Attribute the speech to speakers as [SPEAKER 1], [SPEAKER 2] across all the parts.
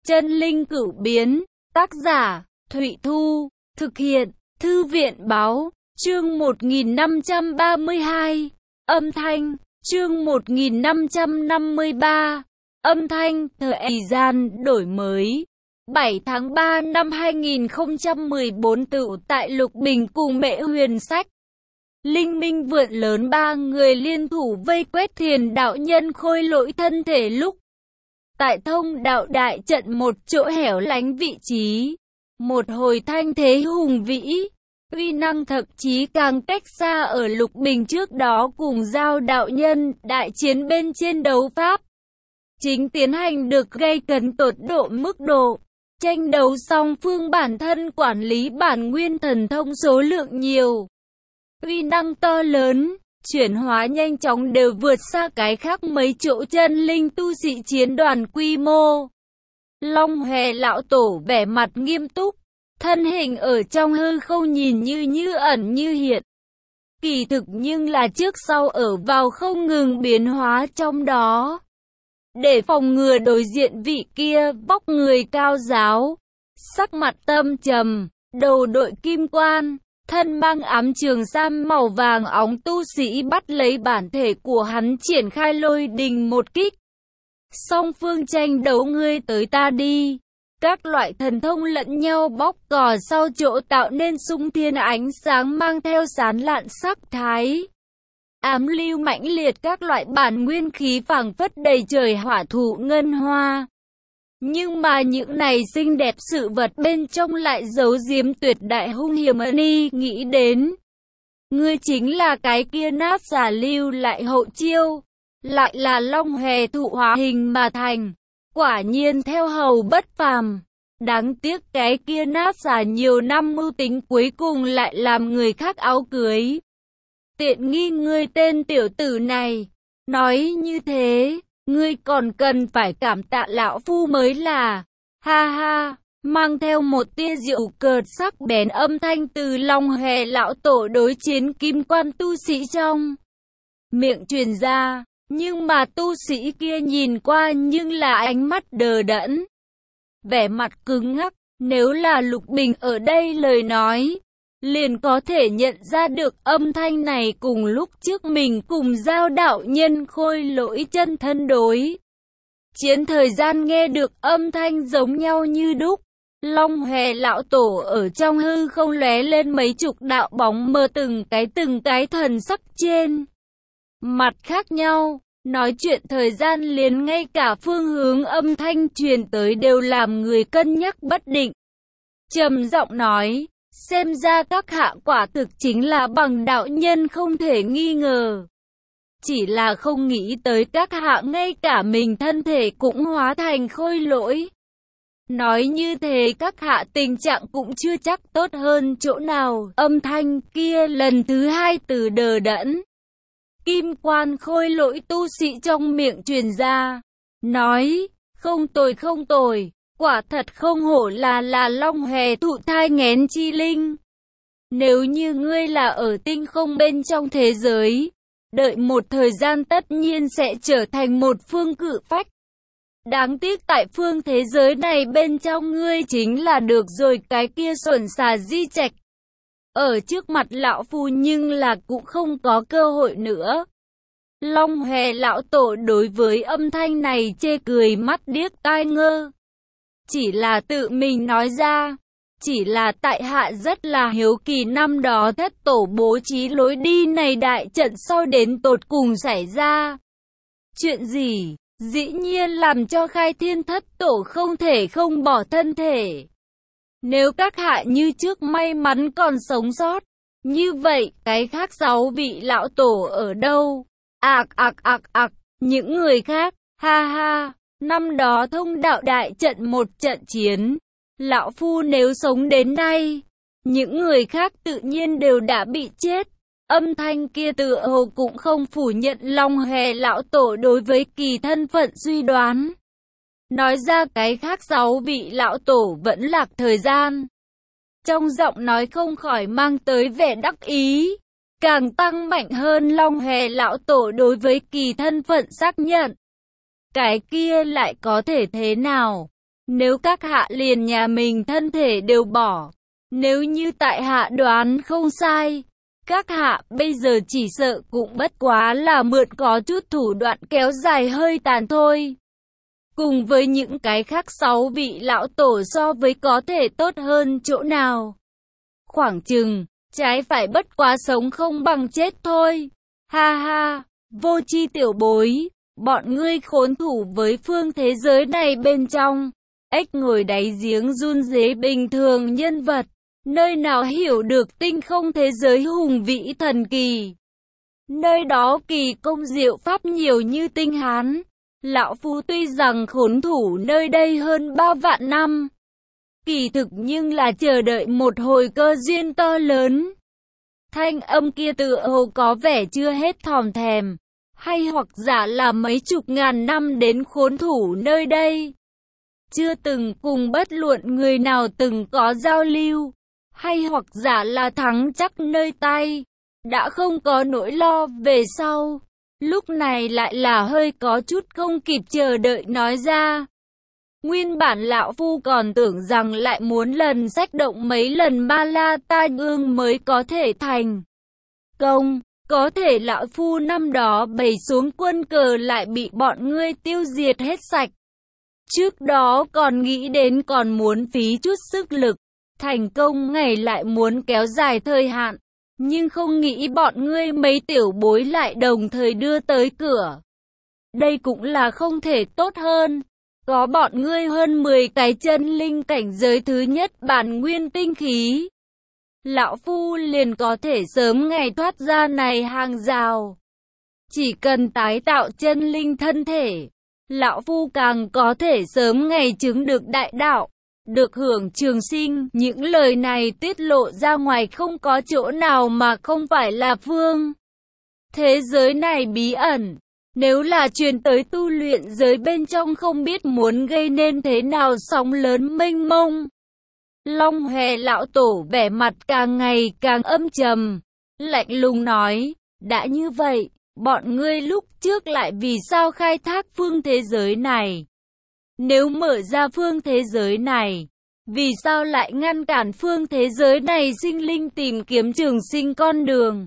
[SPEAKER 1] Chân linh cửu biến, tác giả, Thụy Thu, thực hiện, Thư viện báo, chương 1532, âm thanh, chương 1553, âm thanh, thời gian đổi mới. 7 tháng 3 năm 2014 tựu tại Lục Bình cùng Mễ Huyền Sách. Linh Minh Vượn Lớn ba người liên thủ vây quét Thiền đạo nhân khôi lỗi thân thể lúc tại Thông đạo đại trận một chỗ hẻo lánh vị trí. Một hồi thanh thế hùng vĩ, uy năng thậm chí càng cách xa ở Lục Bình trước đó cùng Giao đạo nhân đại chiến bên trên đấu pháp. Chính tiến hành được gay cấn tột độ mức độ. Tranh đấu song phương bản thân quản lý bản nguyên thần thông số lượng nhiều. Uy năng to lớn, chuyển hóa nhanh chóng đều vượt xa cái khác mấy chỗ chân linh tu sĩ chiến đoàn quy mô. Long Hòe lão tổ vẻ mặt nghiêm túc, thân hình ở trong hư không nhìn như ẩn như hiện. Kỳ thực nhưng là trước sau ở vào không ngừng biến hóa trong đó. Để phòng ngừa đối diện vị kia vóc người cao giáo, sắc mặt tâm trầm, đầu đội kim quan, thân mang ám trường sam màu vàng óng tu sĩ bắt lấy bản thể của hắn triển khai lôi đình một kích. Song phương tranh đấu ngươi tới ta đi. Các loại thần thông lẫn nhau bóc cò sau chỗ tạo nên xung thiên ánh sáng mang theo sán lạn sắc thái. Ám lưu mãnh liệt các loại bản nguyên khí phảng phất đầy trời hỏa thụ ngân hoa. Nhưng mà những này xinh đẹp sự vật bên trong lại giấu giếm tuyệt đại hung hiểm ni nghĩ đến. Ngươi chính là cái kia nát giả lưu lại hậu chiêu, lại là Long Hòe thụ hóa hình mà thành. Quả nhiên theo hầu bất phàm. Đáng tiếc cái kia nát giả nhiều năm mưu tính cuối cùng lại làm người khác áo cưới. Tiện nghi ngươi tên tiểu tử này. Nói như thế, ngươi còn cần phải cảm tạ lão phu mới là. Ha ha, mang theo một tia diệu cợt sắc bén âm thanh từ Long Hòe lão tổ đối chiến kim quan tu sĩ trong miệng truyền ra. Nhưng mà tu sĩ kia nhìn qua nhưng là ánh mắt đờ đẫn, vẻ mặt cứng ngắc. Nếu là Lục Bình ở đây lời nói, liền có thể nhận ra được âm thanh này cùng lúc trước mình cùng Giao đạo nhân khôi lỗi chân thân đối chiến thời gian nghe được âm thanh giống nhau như đúc. Long Hòe lão tổ ở trong hư không lóe lên mấy chục đạo bóng mờ từng cái thần sắc trên mặt khác nhau. Nói chuyện thời gian liền ngay cả phương hướng âm thanh truyền tới đều làm người cân nhắc bất định. Trầm giọng nói, xem ra các hạ quả thực chính là bằng đạo nhân không thể nghi ngờ. Chỉ là không nghĩ tới các hạ ngay cả mình thân thể cũng hóa thành khôi lỗi. Nói như thế các hạ tình trạng cũng chưa chắc tốt hơn chỗ nào. Âm thanh kia lần thứ hai từ đờ đẫn. Kim quan khôi lỗi tu sĩ trong miệng truyền ra, nói, không tồi, quả thật không hổ là Long Hòe thụ thai nghén chi linh. Nếu như ngươi là ở tinh không bên trong thế giới, đợi một thời gian tất nhiên sẽ trở thành một phương cự phách. Đáng tiếc tại phương thế giới này bên trong ngươi chính là được rồi cái kia xuẩn xà di trạch. Ở trước mặt lão phu nhưng là cũng không có cơ hội nữa. Long Hòe lão tổ đối với âm thanh này chê cười mắt điếc tai ngơ. Chỉ là tự mình nói ra. Chỉ là tại hạ rất là hiếu kỳ năm đó thất tổ bố trí lối đi này đại trận sau đến tột cùng xảy ra. Chuyện gì? Dĩ nhiên làm cho Khai Thiên thất tổ không thể không bỏ thân thể. Nếu các hạ như trước may mắn còn sống sót, như vậy cái khác 6 vị lão tổ ở đâu? Những người khác, ha ha, năm đó Thông đạo đại trận một trận chiến, lão phu nếu sống đến nay, những người khác tự nhiên đều đã bị chết. Âm thanh kia tựa hồ cũng không phủ nhận Long Hòe lão tổ đối với kỳ thân phận suy đoán. Nói ra cái khác 6 vị lão tổ vẫn lạc thời gian. Trong giọng nói không khỏi mang tới vẻ đắc ý, càng tăng mạnh hơn Long Hòe lão tổ đối với kỳ thân phận xác nhận. Cái kia lại có thể thế nào? Nếu các hạ liền nhà mình thân thể đều bỏ, nếu như tại hạ đoán không sai, các hạ bây giờ chỉ sợ cũng bất quá là mượn có chút thủ đoạn kéo dài hơi tàn thôi. Cùng với những cái khác 6 vị lão tổ so với có thể tốt hơn chỗ nào. Khoảng chừng, trái phải bất quá sống không bằng chết thôi. Ha ha, vô tri tiểu bối, bọn ngươi khốn thủ với phương thế giới này bên trong. Ếch ngồi đáy giếng run rế bình thường nhân vật, nơi nào hiểu được tinh không thế giới hùng vĩ thần kỳ. Nơi đó kỳ công diệu pháp nhiều như tinh hán. Lão Phu tuy rằng khốn thủ nơi đây hơn 3 vạn năm, kỳ thực nhưng là chờ đợi một hồi cơ duyên to lớn. Thanh âm kia tựa hồ có vẻ chưa hết thòm thèm, hay hoặc giả là mấy chục ngàn năm đến khốn thủ nơi đây. Chưa từng cùng bất luận người nào từng có giao lưu, hay hoặc giả là thắng chắc nơi tay, đã không có nỗi lo về sau. Lúc này lại là hơi có chút không kịp chờ đợi nói ra. Nguyên bản lão Phu còn tưởng rằng lại muốn lần sách động mấy lần ma la ta ương mới có thể thành công. Có thể lão Phu năm đó bày xuống quân cờ lại bị bọn ngươi tiêu diệt hết sạch. Trước đó còn nghĩ đến còn muốn phí chút sức lực. Thành công ngày lại muốn kéo dài thời hạn. Nhưng không nghĩ bọn ngươi mấy tiểu bối lại đồng thời đưa tới cửa. Đây cũng là không thể tốt hơn. Có bọn ngươi hơn 10 cái chân linh cảnh giới thứ nhất bản nguyên tinh khí. Lão Phu liền có thể sớm ngày thoát ra này hàng rào. Chỉ cần tái tạo chân linh thân thể, Lão Phu càng có thể sớm ngày chứng được đại đạo, được hưởng trường sinh. Những lời này tiết lộ ra ngoài không có chỗ nào mà không phải là phương thế giới này bí ẩn. Nếu là truyền tới tu luyện giới bên trong không biết muốn gây nên thế nào sóng lớn mênh mông. Long Hòe lão tổ vẻ mặt càng ngày càng âm trầm, lạnh lùng nói, đã như vậy, bọn ngươi lúc trước lại vì sao khai thác phương thế giới này? Nếu mở ra phương thế giới này, vì sao lại ngăn cản phương thế giới này sinh linh tìm kiếm trường sinh con đường?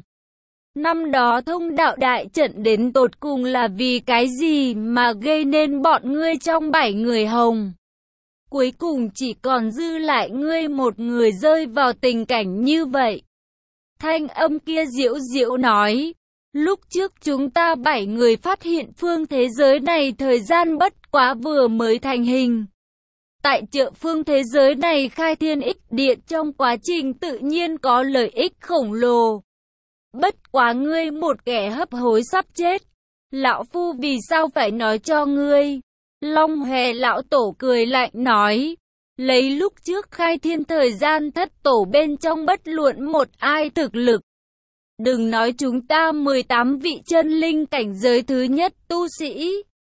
[SPEAKER 1] Năm đó thông đạo đại trận đến tột cùng là vì cái gì mà gây nên bọn ngươi trong 7 người hồng? Cuối cùng chỉ còn dư lại ngươi một người rơi vào tình cảnh như vậy. Thanh âm kia diễu diễu nói, lúc trước chúng ta 7 người phát hiện phương thế giới này thời gian bất quá vừa mới thành hình. Tại chợ phương thế giới này khai thiên ích điện trong quá trình tự nhiên có lợi ích khổng lồ. Bất quá ngươi một kẻ hấp hối sắp chết. Lão Phu vì sao phải nói cho ngươi? Long Hòe lão tổ cười lạnh nói. Lấy lúc trước khai thiên thời gian thất tổ bên trong bất luận một ai thực lực. Đừng nói chúng ta 18 vị chân linh cảnh giới thứ nhất tu sĩ.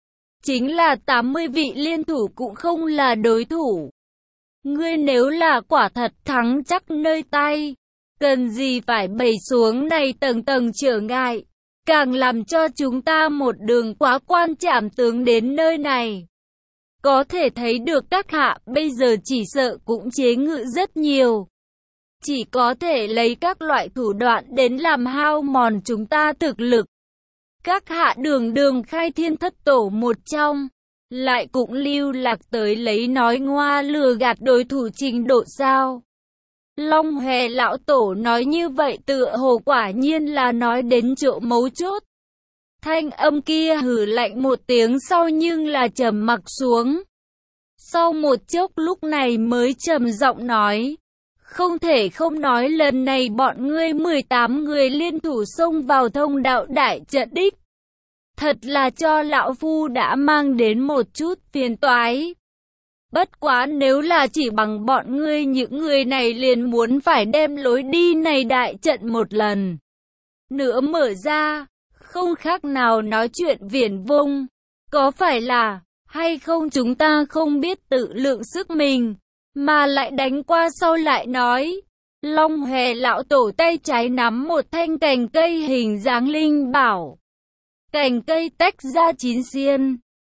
[SPEAKER 1] Chính là 80 vị liên thủ cũng không là đối thủ. Ngươi nếu là quả thật thắng chắc nơi tay, cần gì phải bày xuống này tầng tầng trở ngại, càng làm cho chúng ta một đường quá quan trảm tướng đến nơi này. Có thể thấy được các hạ bây giờ chỉ sợ cũng chế ngự rất nhiều. Chỉ có thể lấy các loại thủ đoạn đến làm hao mòn chúng ta thực lực. Các hạ đường đường khai thiên thất tổ một trong, lại cũng lưu lạc tới lấy nói ngoa lừa gạt đối thủ trình độ sao? Long Hòe lão tổ nói như vậy tựa hồ quả nhiên là nói đến chỗ mấu chốt. Thanh âm kia hừ lạnh một tiếng sau nhưng là trầm mặc xuống. Sau một chốc lúc này mới trầm giọng nói, không thể không nói lần này bọn ngươi 18 người liên thủ xông vào thông đạo đại trận đích. Thật là cho lão Phu đã mang đến một chút phiền toái. Bất quá nếu là chỉ bằng bọn ngươi những người này liền muốn phải đem lối đi này đại trận một lần nữa mở ra, không khác nào nói chuyện viển vông. Có phải là, hay không chúng ta không biết tự lượng sức mình, mà lại đánh qua sau lại nói. Long Hòe lão tổ tay trái nắm một thanh cành cây hình dáng linh bảo. Cành cây tách ra 9 xiên,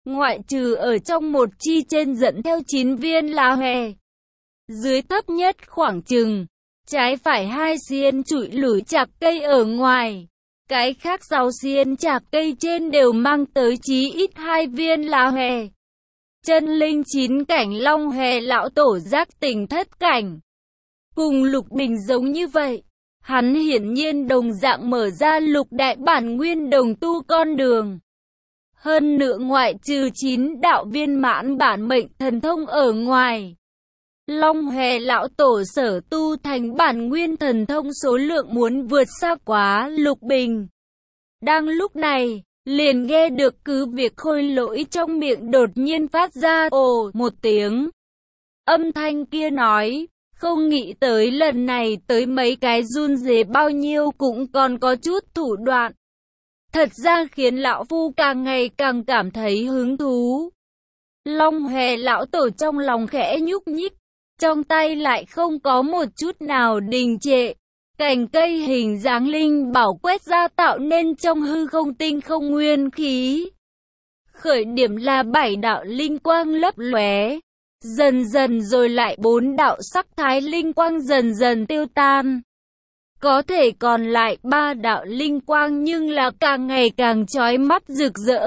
[SPEAKER 1] ngoại trừ ở trong một chi trên dẫn theo 9 viên lá hòe. Dưới thấp nhất khoảng chừng, trái phải 2 xiên trụi lủi chạc cây ở ngoài. Cái khác 6 xiên chạc cây trên đều mang tới chí ít 2 viên lá hòe. Chân linh 9 cảnh long hòe lão tổ giác tỉnh thất cảnh. Cùng Lục Bình giống như vậy, hắn hiển nhiên đồng dạng mở ra lục đại bản nguyên đồng tu con đường. Hơn nữa ngoại trừ 9 đạo viên mãn bản mệnh thần thông ở ngoài, Long hòe lão tổ sở tu thành bản nguyên thần thông số lượng muốn vượt xa quá Lục Bình. Đang lúc này, liền nghe được cứ việc Khôi Lỗi trong miệng đột nhiên phát ra ồ một tiếng. Âm thanh kia nói, không nghĩ tới lần này tới mấy cái run rế bao nhiêu cũng còn có chút thủ đoạn. Thật ra khiến lão phu càng ngày càng cảm thấy hứng thú. Long hòe lão tổ trong lòng khẽ nhúc nhích, trong tay lại không có một chút nào đình trệ. Cành cây hình dáng linh bảo quét ra tạo nên trong hư không tinh không nguyên khí. Khởi điểm là 7 đạo linh quang lấp lóe, dần dần rồi lại 4 đạo sắc thái linh quang dần dần tiêu tan. Có thể còn lại 3 đạo linh quang nhưng là càng ngày càng chói mắt rực rỡ.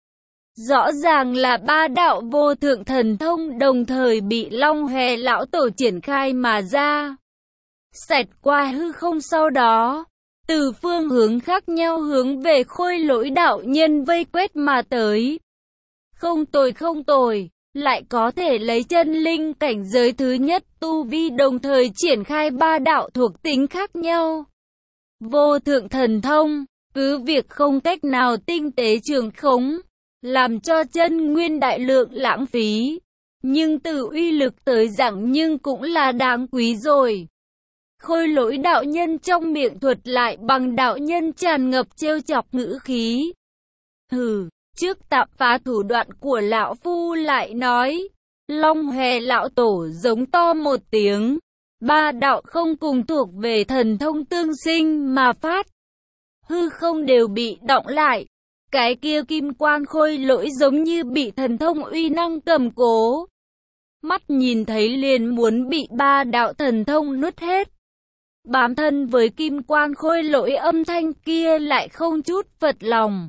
[SPEAKER 1] Rõ ràng là 3 đạo vô thượng thần thông đồng thời bị Long hòe lão tổ triển khai mà ra. Xẹt qua hư không sau đó, từ phương hướng khác nhau hướng về Khôi Lỗi đạo nhân vây quét mà tới. Không tồi, lại có thể lấy chân linh cảnh giới thứ nhất tu vi đồng thời triển khai 3 đạo thuộc tính khác nhau. Vô thượng thần thông, cứ việc không cách nào tinh tế trường khống, làm cho chân nguyên đại lượng lãng phí, nhưng từ uy lực tới dạng nhưng cũng là đáng quý rồi. Khôi Lỗi đạo nhân trong miệng thuật lại bằng đạo nhân tràn ngập trêu chọc ngữ khí. Hừ, trước tạm phá thủ đoạn của lão phu lại nói. Long hòe lão tổ giống to một tiếng. 3 đạo không cùng thuộc về thần thông tương sinh mà phát. Hư không đều bị đọng lại. Cái kia kim quan Khôi Lỗi giống như bị thần thông uy năng cầm cố. Mắt nhìn thấy liền muốn bị 3 đạo thần thông nuốt hết. Bám thân với kim quan Khôi Lỗi âm thanh kia lại không chút phật lòng.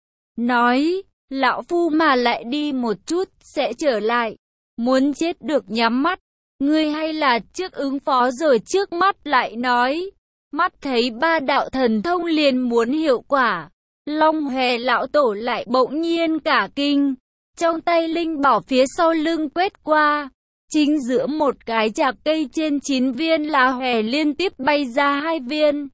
[SPEAKER 1] Nói, lão phu mà lại đi một chút sẽ trở lại. Muốn chết được nhắm mắt. Ngươi hay là trước ứng phó rồi trước mắt lại nói. Mắt thấy 3 đạo thần thông liền muốn hiệu quả. Long hòe lão tổ lại bỗng nhiên cả kinh. Trong tay linh bảo phía sau lưng quét qua. Chính giữa một cái chạc cây trên 9 viên lá hòe liên tiếp bay ra 2 viên.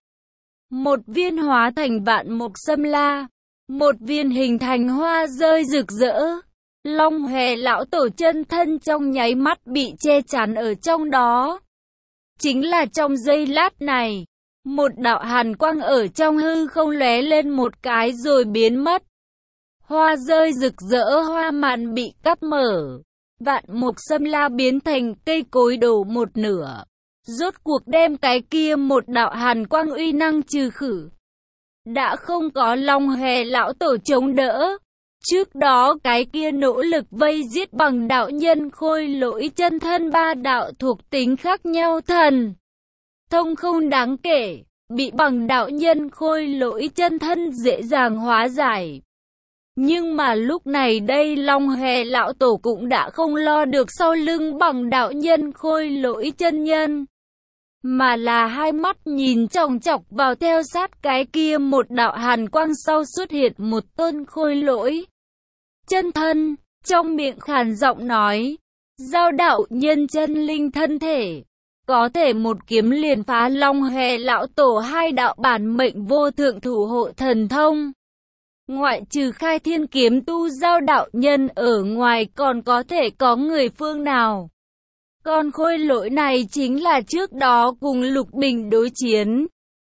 [SPEAKER 1] Một viên hóa thành vạn mộc sâm la. Một viên hình thành hoa rơi rực rỡ. Long hòe lão tổ chân thân trong nháy mắt bị che chắn ở trong đó. Chính là trong giây lát này, một đạo hàn quang ở trong hư không lóe lên một cái rồi biến mất. Hoa rơi rực rỡ hoa màn bị cắt mở. Vạn mộc sâm la biến thành cây cối đổ một nửa. Rốt cuộc đem cái kia một đạo hàn quang uy năng trừ khử. Đã không có Long hòe lão tổ chống đỡ. Trước đó cái kia nỗ lực vây giết bằng đạo nhân Khôi Lỗi chân thân 3 đạo thuộc tính khác nhau thần thông không đáng kể, bị bằng đạo nhân Khôi Lỗi chân thân dễ dàng hóa giải. Nhưng mà lúc này đây Long hòe lão tổ cũng đã không lo được sau lưng bằng đạo nhân Khôi Lỗi chân nhân, mà là hai mắt nhìn chòng chọc vào theo sát cái kia một đạo hàn quang sau xuất hiện một tôn Khôi Lỗi chân thân, trong miệng khàn giọng nói, giao đạo nhân chân linh thân thể, có thể một kiếm liền phá Long hòe lão tổ 2 đạo bản mệnh vô thượng thủ hộ thần thông. Ngoại trừ khai thiên kiếm tu giao đạo nhân ở ngoài còn có thể có người phương nào. Còn Khôi Lỗi này chính là trước đó cùng Lục Bình đối chiến.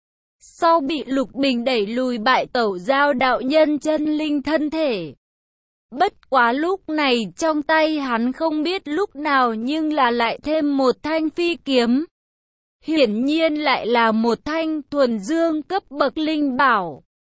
[SPEAKER 1] Sau bị Lục Bình đẩy lùi bại tẩu giao đạo nhân chân linh thân thể. Bất quá lúc này trong tay hắn không biết lúc nào nhưng là lại thêm một thanh phi kiếm. Hiển nhiên lại là một thanh thuần dương cấp bậc linh bảo.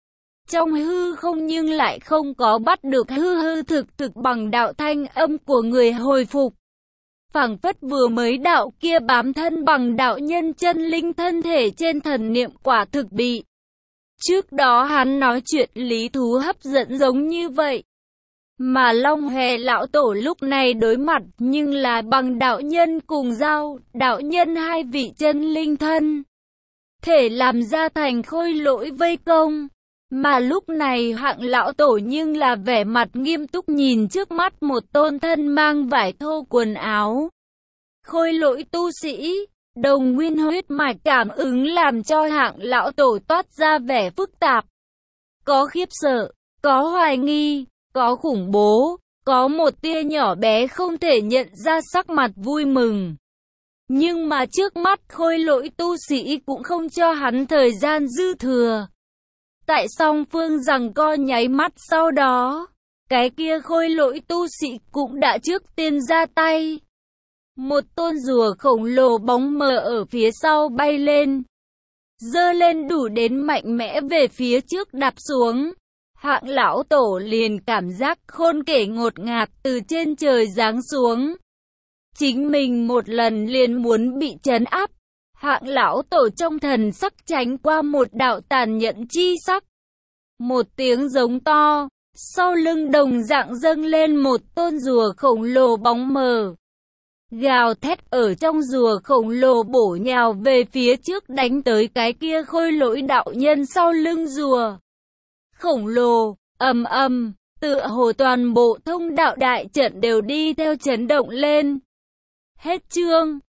[SPEAKER 1] trong hư không nhưng lại không có bắt được hư thực bằng đạo thanh âm của người hồi phục. Phảng phất vừa mới đạo kia bám thân bằng đạo nhân chân linh thân thể trên thần niệm quả thực bị. Trước đó hắn nói chuyện lý thú hấp dẫn giống như vậy. Mà Long Hề lão tổ lúc này đối mặt nhưng là bằng đạo nhân cùng giao, đạo nhân hai vị chân linh thân. Thể làm ra thành khôi lỗi vây công. Mà lúc này Hạng lão tổ nhưng là vẻ mặt nghiêm túc nhìn trước mắt một tôn thân mang vải thô quần áo. Khôi lỗi tu sĩ, đồng nguyên huyết mạch cảm ứng làm cho Hạng lão tổ toát ra vẻ phức tạp. Có khiếp sợ, có hoài nghi, có khủng bố, có một tia nhỏ bé không thể nhận ra sắc mặt vui mừng. Nhưng mà trước mắt khôi lỗi tu sĩ cũng không cho hắn thời gian dư thừa. Tại song phương giằng co nháy mắt sau đó, cái kia khôi lỗi tu sĩ cũng đã trước tiên ra tay. Một tôn rùa khổng lồ bóng mờ ở phía sau bay lên, giơ lên đủ đến mạnh mẽ về phía trước đạp xuống. Hạng lão tổ liền cảm giác khôn kể ngột ngạt từ trên trời giáng xuống. Chính mình một lần liền muốn bị trấn áp. Hạng lão tổ trong thần sắc tránh qua một đạo tàn nhẫn chi sắc. Một tiếng giống to, sau lưng đồng dạng dâng lên một tôn rùa khổng lồ bóng mờ. Gào thét ở trong rùa khổng lồ bổ nhào về phía trước đánh tới cái kia khôi lỗi đạo nhân sau lưng rùa khổng lồ, ầm ầm, tựa hồ toàn bộ thông đạo đại trận đều đi theo chấn động lên. Hết chương.